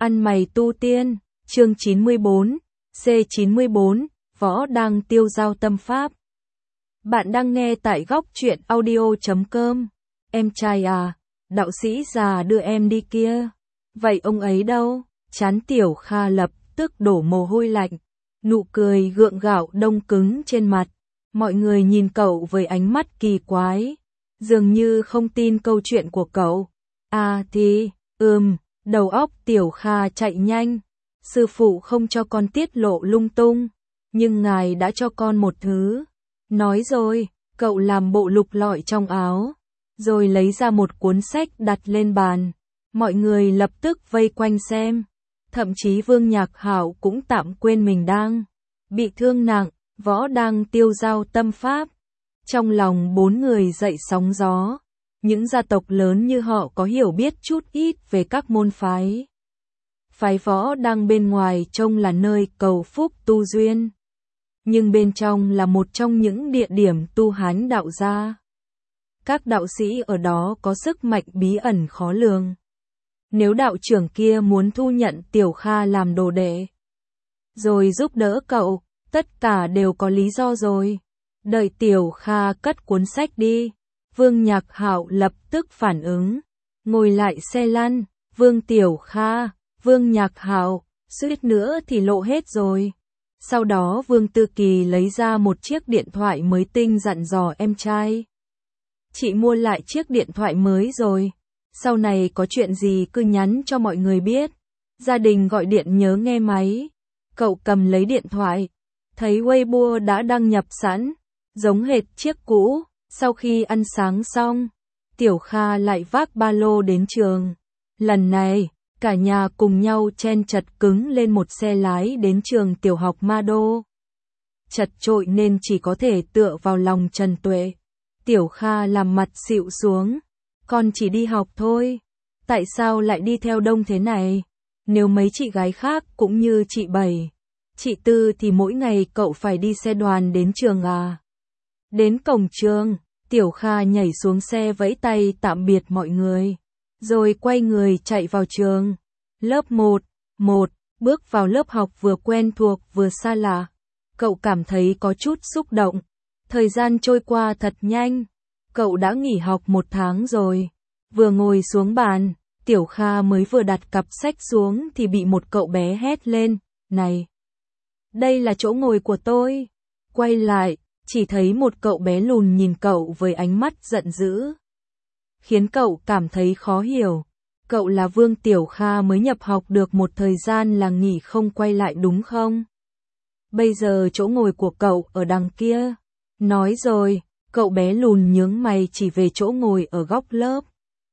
Ăn mày tu tiên, chương 94, C94, Võ đang tiêu giao tâm pháp. Bạn đang nghe tại góc truyện audio.com. Em trai à, đạo sĩ già đưa em đi kia. Vậy ông ấy đâu? Trán Tiểu Kha lập tức đổ mồ hôi lạnh. Nụ cười gượng gạo đông cứng trên mặt. Mọi người nhìn cậu với ánh mắt kỳ quái. Dường như không tin câu chuyện của cậu. À thì, đầu óc Tiểu Kha chạy nhanh. Sư phụ không cho con tiết lộ lung tung. Nhưng ngài đã cho con một thứ. Nói rồi, cậu làm bộ lục lọi trong áo. Rồi lấy ra một cuốn sách đặt lên bàn. Mọi người lập tức vây quanh xem. Thậm chí Vương Nhạc Hạo cũng tạm quên mình đang bị thương nặng, Võ đang tiêu giao tâm pháp. Trong lòng bốn người dậy sóng gió. Những gia tộc lớn như họ có hiểu biết chút ít về các môn phái. Phái Võ đang bên ngoài trông là nơi cầu phúc tu duyên. Nhưng bên trong là một trong những địa điểm tu hán đạo gia. Các đạo sĩ ở đó có sức mạnh bí ẩn khó lường. Nếu đạo trưởng kia muốn thu nhận Tiểu Kha làm đồ đệ, rồi giúp đỡ cậu, tất cả đều có lý do rồi. Đợi Tiểu Kha cất cuốn sách đi, Vương Nhạc Hạo lập tức phản ứng. Ngồi lại xe lăn, Vương Tiểu Kha, Vương Nhạc Hạo, suýt nữa thì lộ hết rồi. Sau đó Vương Tư Kỳ lấy ra một chiếc điện thoại mới tinh dặn dò em trai. Chị mua lại chiếc điện thoại mới rồi. Sau này có chuyện gì cứ nhắn cho mọi người biết. Gia đình gọi điện nhớ nghe máy. Cậu cầm lấy điện thoại. Thấy Weibo đã đăng nhập sẵn. Giống hệt chiếc cũ. Sau khi ăn sáng xong, Tiểu Kha lại vác ba lô đến trường. Lần này, cả nhà cùng nhau chen chật cứng lên một xe lái đến trường tiểu học Ma Đô. Chật chội nên chỉ có thể tựa vào lòng Trần Tuệ. Tiểu Kha làm mặt xịu xuống. Con chỉ đi học thôi. Tại sao lại đi theo đông thế này? Nếu mấy chị gái khác cũng như chị Bảy, chị Tư thì mỗi ngày cậu phải đi xe đoàn đến trường à? Đến cổng trường, Tiểu Kha nhảy xuống xe vẫy tay tạm biệt mọi người. Rồi quay người chạy vào trường. Lớp 1, bước vào lớp học vừa quen thuộc vừa xa lạ. Cậu cảm thấy có chút xúc động. Thời gian trôi qua thật nhanh. Cậu đã nghỉ học 1 tháng rồi. Vừa ngồi xuống bàn, Tiểu Kha mới vừa đặt cặp sách xuống thì bị một cậu bé hét lên. Này! Đây là chỗ ngồi của tôi. Quay lại, chỉ thấy một cậu bé lùn nhìn cậu với ánh mắt giận dữ. Khiến cậu cảm thấy khó hiểu. Cậu là Vương Tiểu Kha mới nhập học được một thời gian là nghỉ không quay lại đúng không? Bây giờ chỗ ngồi của cậu ở đằng kia. Nói rồi, cậu bé lùn nhướng mày chỉ về chỗ ngồi ở góc lớp.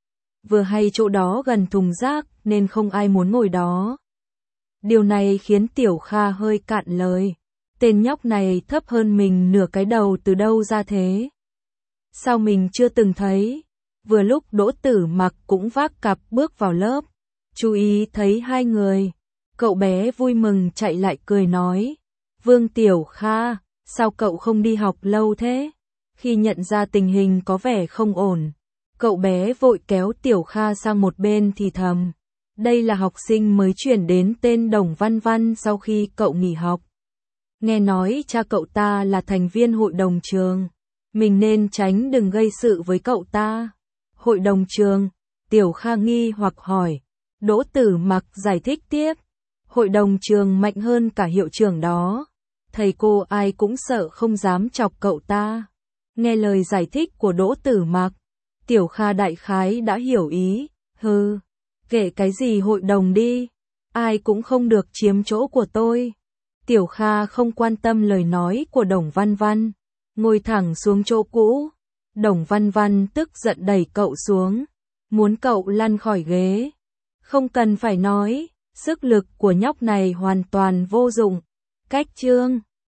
Vừa hay chỗ đó gần thùng rác nên không ai muốn ngồi đó. Điều này khiến Tiểu Kha hơi cạn lời. Tên nhóc này thấp hơn mình nửa cái đầu từ đâu ra thế? Sao mình chưa từng thấy? Vừa lúc Đỗ Tử Mặc cũng vác cặp bước vào lớp. Chú ý thấy hai người. Cậu bé vui mừng chạy lại cười nói. Vương Tiểu Kha, sao cậu không đi học lâu thế? Khi nhận ra tình hình có vẻ không ổn, cậu bé vội kéo Tiểu Kha sang một bên thì thầm. Đây là học sinh mới chuyển đến tên Đồng Văn Văn sau khi cậu nghỉ học. Nghe nói cha cậu ta là thành viên hội đồng trường. Mình nên tránh đừng gây sự với cậu ta. Hội đồng trường, Tiểu Kha nghi hoặc hỏi. Đỗ Tử Mặc giải thích tiếp. Hội đồng trường mạnh hơn cả hiệu trưởng đó. Thầy cô ai cũng sợ không dám chọc cậu ta. Nghe lời giải thích của Đỗ Tử Mặc, Tiểu Kha đại khái đã hiểu ý. Kể cái gì hội đồng đi. Ai cũng không được chiếm chỗ của tôi. Tiểu Kha không quan tâm lời nói của Đồng Văn Văn. Ngồi thẳng xuống chỗ cũ. Đồng Văn Văn tức giận đẩy cậu xuống. Muốn cậu lăn khỏi ghế. Không cần phải nói, sức lực của nhóc này hoàn toàn vô dụng. Cách chương